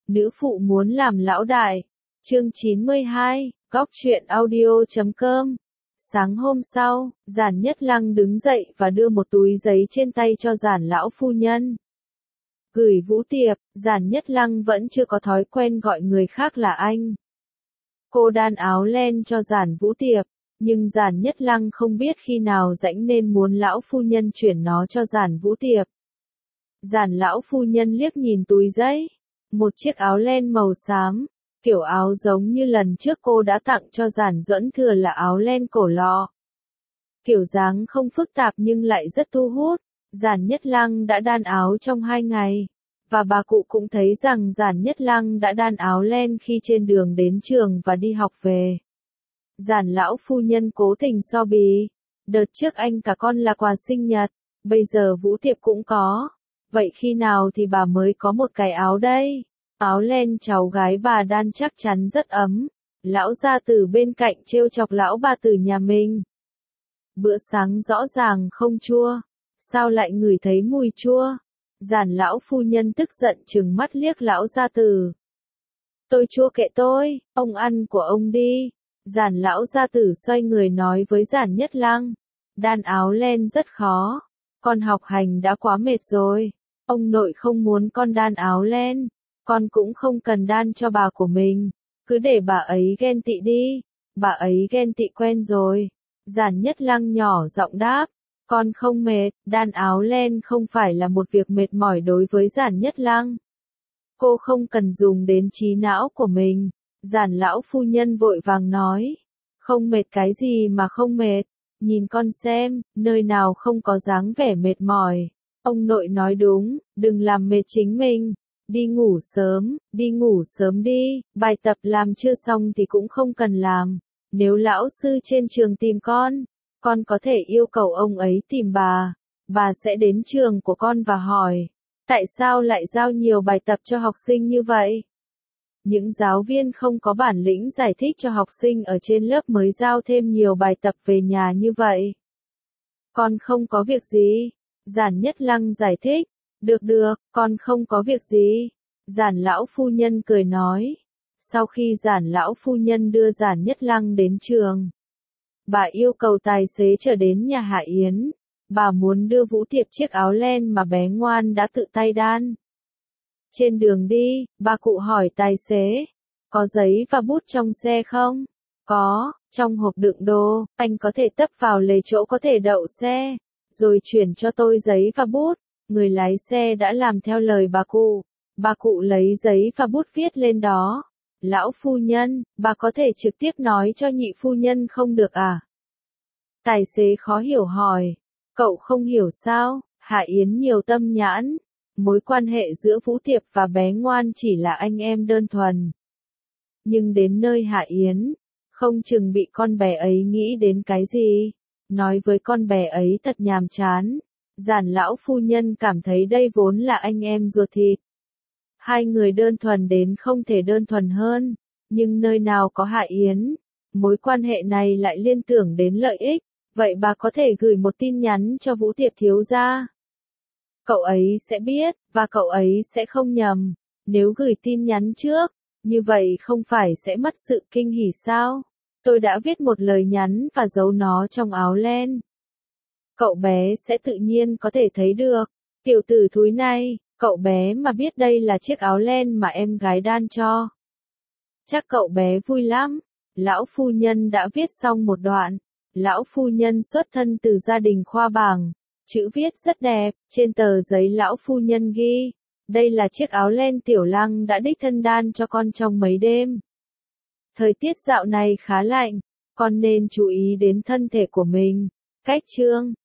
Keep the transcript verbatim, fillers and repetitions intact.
Nữ phụ muốn làm lão đại. Chương chín mươi hai, góc truyện audio chấm com. Sáng hôm sau, Giản Nhất Lăng đứng dậy và đưa một túi giấy trên tay cho Giản lão phu nhân. Gửi Vũ Tiệp, Giản Nhất Lăng vẫn chưa có thói quen gọi người khác là anh. Cô đan áo len cho Giản Vũ Tiệp, nhưng Giản Nhất Lăng không biết khi nào rãnh nên muốn lão phu nhân chuyển nó cho Giản Vũ Tiệp. Giản lão phu nhân liếc nhìn túi giấy, một chiếc áo len màu xám, kiểu áo giống như lần trước cô đã tặng cho Giản Duẫn Thừa là áo len cổ lọ. Kiểu dáng không phức tạp nhưng lại rất thu hút. Giản Nhất Lăng đã đan áo trong hai ngày, và bà cụ cũng thấy rằng Giản Nhất Lăng đã đan áo len khi trên đường đến trường và đi học về. Giản lão phu nhân cố tình so bì, đợt trước anh cả con là quà sinh nhật, bây giờ Vũ Tiệp cũng có, vậy khi nào thì bà mới có một cái áo đây? Áo len cháu gái bà đan chắc chắn rất ấm. Lão gia tử bên cạnh trêu chọc lão bà tử nhà mình. Bữa sáng rõ ràng không chua, sao lại ngửi thấy mùi chua? Giản lão phu nhân tức giận trừng mắt liếc lão gia tử. Tôi chua kệ tôi, ông ăn của ông đi. Giản lão gia tử xoay người nói với Giản Nhất Lăng. Đan áo len rất khó, con học hành đã quá mệt rồi. Ông nội không muốn con đan áo len, con cũng không cần đan cho bà của mình, cứ để bà ấy ghen tị đi, bà ấy ghen tị quen rồi. Giản Nhất Lăng nhỏ giọng đáp, con không mệt, đan áo len không phải là một việc mệt mỏi đối với Giản Nhất Lăng. Cô không cần dùng đến trí não của mình. Giản lão phu nhân vội vàng nói, không mệt cái gì mà không mệt, nhìn con xem, nơi nào không có dáng vẻ mệt mỏi. Ông nội nói đúng, đừng làm mệt chính mình. Đi ngủ sớm, đi ngủ sớm đi, bài tập làm chưa xong thì cũng không cần làm. Nếu lão sư trên trường tìm con, con có thể yêu cầu ông ấy tìm bà. Bà sẽ đến trường của con và hỏi, tại sao lại giao nhiều bài tập cho học sinh như vậy? Những giáo viên không có bản lĩnh giải thích cho học sinh ở trên lớp mới giao thêm nhiều bài tập về nhà như vậy. Con không có việc gì. Giản Nhất Lăng giải thích. Được được, con không có việc gì. Giản lão phu nhân cười nói. Sau khi Giản lão phu nhân đưa Giản Nhất Lăng đến trường, bà yêu cầu tài xế trở đến nhà Hạ Yến. Bà muốn đưa Vũ Tiệp chiếc áo len mà bé ngoan đã tự tay đan. Trên đường đi, bà cụ hỏi tài xế, có giấy và bút trong xe không? Có, trong hộp đựng đồ, anh có thể tấp vào lề chỗ có thể đậu xe, rồi chuyển cho tôi giấy và bút. Người lái xe đã làm theo lời bà cụ. Bà cụ lấy giấy và bút viết lên đó. Lão phu nhân, bà có thể trực tiếp nói cho nhị phu nhân không được à? Tài xế khó hiểu hỏi. Cậu không hiểu sao? Hạ Yến nhiều tâm nhãn. Mối quan hệ giữa Vũ Tiệp và bé ngoan chỉ là anh em đơn thuần. Nhưng đến nơi Hạ Yến, không chừng bị con bé ấy nghĩ đến cái gì. Nói với con bé ấy thật nhàm chán. Giản lão phu nhân cảm thấy đây vốn là anh em ruột thịt. Hai người đơn thuần đến không thể đơn thuần hơn, nhưng nơi nào có Hạ Yến, mối quan hệ này lại liên tưởng đến lợi ích, vậy bà có thể gửi một tin nhắn cho Vũ Tiệp thiếu gia. Cậu ấy sẽ biết, và cậu ấy sẽ không nhầm, nếu gửi tin nhắn trước, như vậy không phải sẽ mất sự kinh hỉ sao? Tôi đã viết một lời nhắn và giấu nó trong áo len. Cậu bé sẽ tự nhiên có thể thấy được. Tiểu tử thúi này, cậu bé mà biết đây là chiếc áo len mà em gái đan cho, chắc cậu bé vui lắm. Lão phu nhân đã viết xong một đoạn. Lão phu nhân xuất thân từ gia đình khoa bảng, chữ viết rất đẹp. Trên tờ giấy lão phu nhân ghi, đây là chiếc áo len Tiểu Lăng đã đích thân đan cho con trong mấy đêm. Thời tiết dạo này khá lạnh, con nên chú ý đến thân thể của mình. Cách chương